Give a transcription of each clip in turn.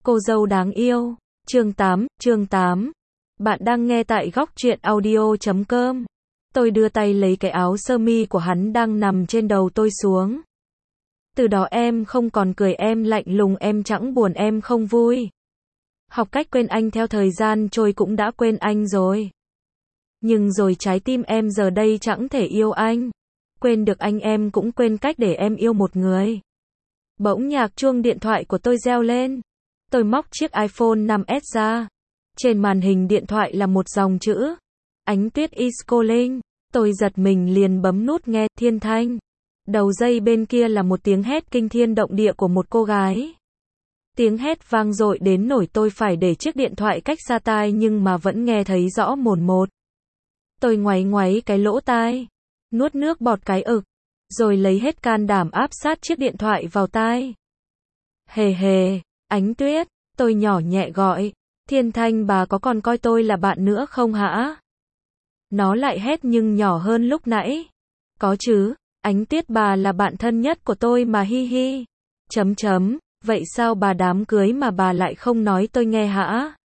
Cô dâu đáng yêu. Chương 8. Bạn đang nghe tại góc truyện audio.com. Tôi đưa tay lấy cái áo sơ mi của hắn đang nằm trên đầu tôi xuống. Từ đó em không còn cười, em lạnh lùng, em chẳng buồn, em không vui. Học cách quên anh, theo thời gian trôi cũng đã quên anh rồi. Nhưng rồi trái tim em giờ đây chẳng thể yêu anh. Quên được anh, em cũng quên cách để em yêu một người. Bỗng nhạc chuông điện thoại của tôi reo lên. Tôi móc chiếc iPhone 5S ra. Trên màn hình điện thoại là một dòng chữ. Ánh Tuyết is calling. Tôi giật mình liền bấm nút nghe. Thiên Thanh. Đầu dây bên kia là một tiếng hét kinh thiên động địa của một cô gái. Tiếng hét vang dội đến nỗi tôi phải để chiếc điện thoại cách xa tai nhưng mà vẫn nghe thấy rõ mồn một. Tôi ngoáy ngoáy cái lỗ tai. Nuốt nước bọt cái ực. Rồi lấy hết can đảm áp sát chiếc điện thoại vào tai. Hề hề, Ánh Tuyết, tôi nhỏ nhẹ gọi. Thiên Thanh, bà có còn coi tôi là bạn nữa không hả? Nó lại hét nhưng nhỏ hơn lúc nãy. Có chứ, Ánh Tuyết, bà là bạn thân nhất của tôi mà, hi hi. Vậy sao bà đám cưới mà bà lại không nói tôi nghe hả?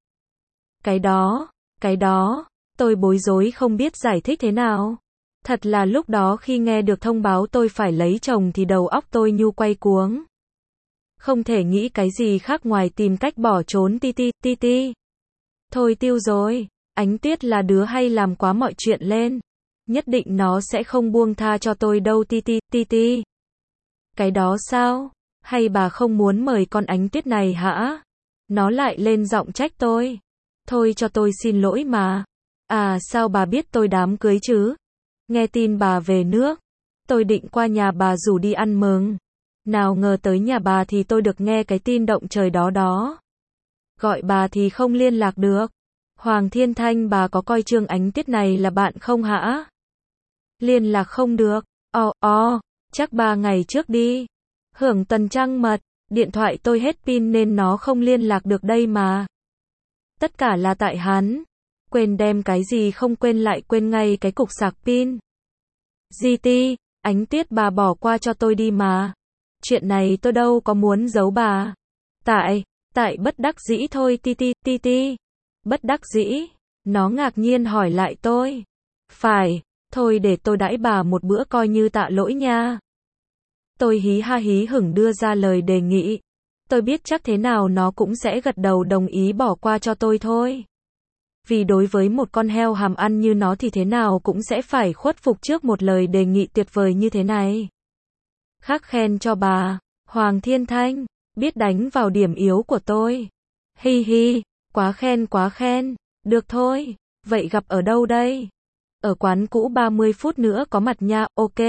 Cái đó, tôi bối rối không biết giải thích thế nào. Thật là lúc đó khi nghe được thông báo tôi phải lấy chồng thì đầu óc tôi nhu quay cuống. Không thể nghĩ cái gì khác ngoài tìm cách bỏ trốn. Ti. Thôi tiêu rồi, Ánh Tuyết là đứa hay làm quá mọi chuyện lên. Nhất định nó sẽ không buông tha cho tôi đâu. Ti. Cái đó sao? Hay bà không muốn mời con Ánh Tuyết này hả? Nó lại lên giọng trách tôi. Thôi cho tôi xin lỗi mà. À, sao bà biết tôi đám cưới chứ? Nghe tin bà về nước. Tôi định qua nhà bà rủ đi ăn mừng. Nào ngờ tới nhà bà thì tôi được nghe cái tin động trời đó. Gọi bà thì không liên lạc được. Hoàng Thiên Thanh, bà có coi Trương Ánh Tuyết này là bạn không hả? Liên lạc không được. Chắc 3 ngày trước đi. Hưởng tuần trăng mật. Điện thoại tôi hết pin nên nó không liên lạc được đây mà. Tất cả là tại hắn. Quên đem cái gì không quên, lại quên ngay cái cục sạc pin. GT, Ánh Tuyết, bà bỏ qua cho tôi đi mà. Chuyện này tôi đâu có muốn giấu bà. Tại bất đắc dĩ thôi. Ti. Bất đắc dĩ? Nó ngạc nhiên hỏi lại tôi. Phải, thôi để tôi đãi bà một bữa coi như tạ lỗi nha. Tôi hí hửng đưa ra lời đề nghị. Tôi biết chắc thế nào nó cũng sẽ gật đầu đồng ý bỏ qua cho tôi thôi. Vì đối với một con heo hàm ăn như nó thì thế nào cũng sẽ phải khuất phục trước một lời đề nghị tuyệt vời như thế này. Khắc khen cho bà, Hoàng Thiên Thanh, biết đánh vào điểm yếu của tôi. Hi, quá khen, được thôi, vậy gặp ở đâu đây? Ở quán cũ, 30 phút nữa có mặt nha, ok.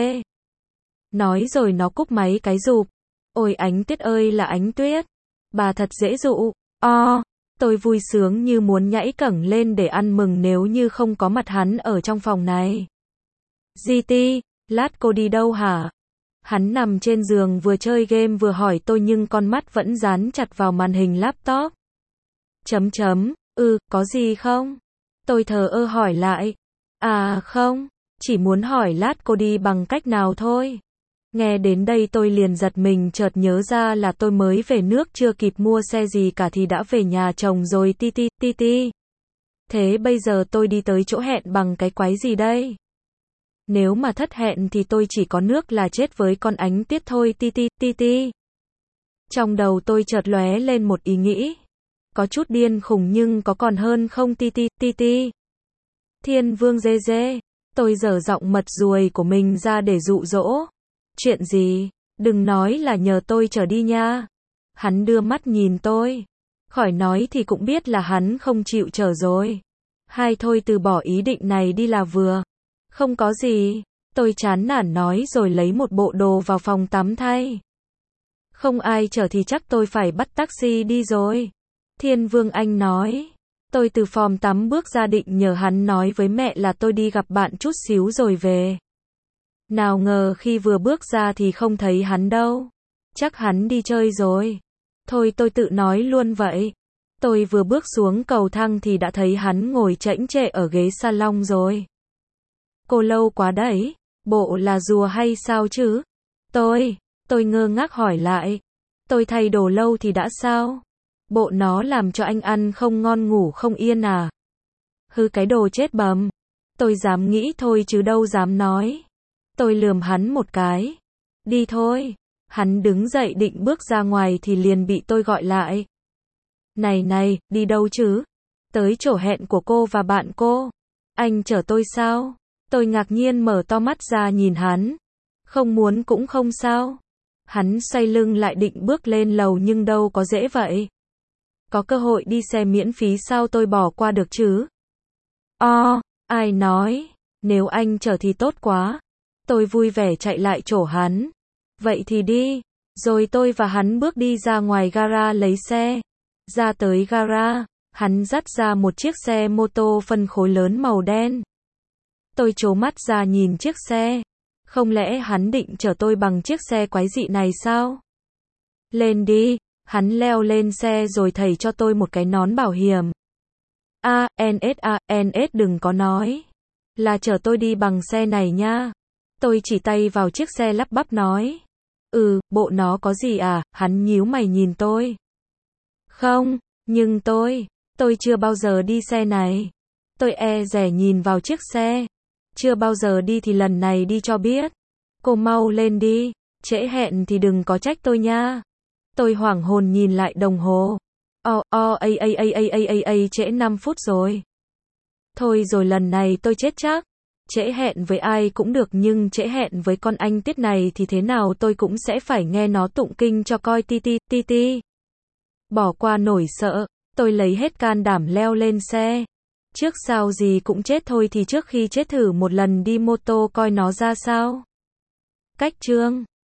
Nói rồi nó cúp máy cái rụp. Ôi Ánh Tuyết ơi là Ánh Tuyết, bà thật dễ dụ. Tôi vui sướng như muốn nhảy cẫng lên để ăn mừng nếu như không có mặt hắn ở trong phòng này. GT, lát cô đi đâu hả? Hắn nằm trên giường vừa chơi game vừa hỏi tôi nhưng con mắt vẫn dán chặt vào màn hình laptop. Có gì không? Tôi thờ ơ hỏi lại. À không, chỉ muốn hỏi lát cô đi bằng cách nào thôi. Nghe đến đây tôi liền giật mình, chợt nhớ ra là tôi mới về nước chưa kịp mua xe gì cả thì đã về nhà chồng rồi. Ti. Thế bây giờ tôi đi tới chỗ hẹn bằng cái quái gì đây? Nếu mà thất hẹn thì tôi chỉ có nước là chết với con Ánh Tuyết thôi. Ti. Trong đầu tôi chợt lóe lên một ý nghĩ. Có chút điên khùng nhưng có còn hơn không? Ti. Thiên Vương dê. Tôi giở giọng mật ruồi của mình ra để dụ dỗ. Chuyện gì? Đừng nói là nhờ tôi chở đi nha. Hắn đưa mắt nhìn tôi. Khỏi nói thì cũng biết là hắn không chịu chở rồi. Hay thôi từ bỏ ý định này đi là vừa. Không có gì. Tôi chán nản nói rồi lấy một bộ đồ vào phòng tắm thay. Không ai chở thì chắc tôi phải bắt taxi đi rồi. Thiên Vương anh nói. Tôi từ phòng tắm bước ra định nhờ hắn nói với mẹ là tôi đi gặp bạn chút xíu rồi về. Nào ngờ khi vừa bước ra thì không thấy hắn đâu. Chắc hắn đi chơi rồi. Thôi tôi tự nói luôn vậy. Tôi vừa bước xuống cầu thang thì đã thấy hắn ngồi chễnh chệ ở ghế salon rồi. Cô lâu quá đấy. Bộ là rùa hay sao chứ? Tôi ngơ ngác hỏi lại. Tôi thay đồ lâu thì đã sao? Bộ nó làm cho anh ăn không ngon ngủ không yên à? Hư cái đồ chết bầm. Tôi dám nghĩ thôi chứ đâu dám nói. Tôi lườm hắn một cái. Đi thôi. Hắn đứng dậy định bước ra ngoài thì liền bị tôi gọi lại. Này này, đi đâu chứ? Tới chỗ hẹn của cô và bạn cô. Anh chở tôi sao? Tôi ngạc nhiên mở to mắt ra nhìn hắn. Không muốn cũng không sao. Hắn xoay lưng lại định bước lên lầu nhưng đâu có dễ vậy. Có cơ hội đi xe miễn phí sao tôi bỏ qua được chứ? Ai nói? Nếu anh chở thì tốt quá. Tôi vui vẻ chạy lại chỗ hắn. Vậy thì đi. Rồi tôi và hắn bước đi ra ngoài gara lấy xe. Ra tới gara, hắn dắt ra một chiếc xe mô tô phân khối lớn màu đen. Tôi trố mắt ra nhìn chiếc xe. Không lẽ hắn định chở tôi bằng chiếc xe quái dị này sao? Lên đi. Hắn leo lên xe rồi thầy cho tôi một cái nón bảo hiểm. NS đừng có nói. Là chở tôi đi bằng xe này nha. Tôi chỉ tay vào chiếc xe lắp bắp nói. Bộ nó có gì à? Hắn nhíu mày nhìn tôi. Không, nhưng tôi chưa bao giờ đi xe này. Tôi e dè nhìn vào chiếc xe. Chưa bao giờ đi thì lần này đi cho biết. Cô mau lên đi. Trễ hẹn thì đừng có trách tôi nha. Tôi hoảng hồn nhìn lại đồng hồ. Trễ 5 phút rồi. Thôi rồi lần này tôi chết chắc. Trễ hẹn với ai cũng được nhưng trễ hẹn với con anh Tiết này thì thế nào tôi cũng sẽ phải nghe nó tụng kinh cho coi ti. Bỏ qua nỗi sợ, tôi lấy hết can đảm leo lên xe. Trước sau gì cũng chết thôi thì trước khi chết thử một lần đi mô tô coi nó ra sao. Cách chương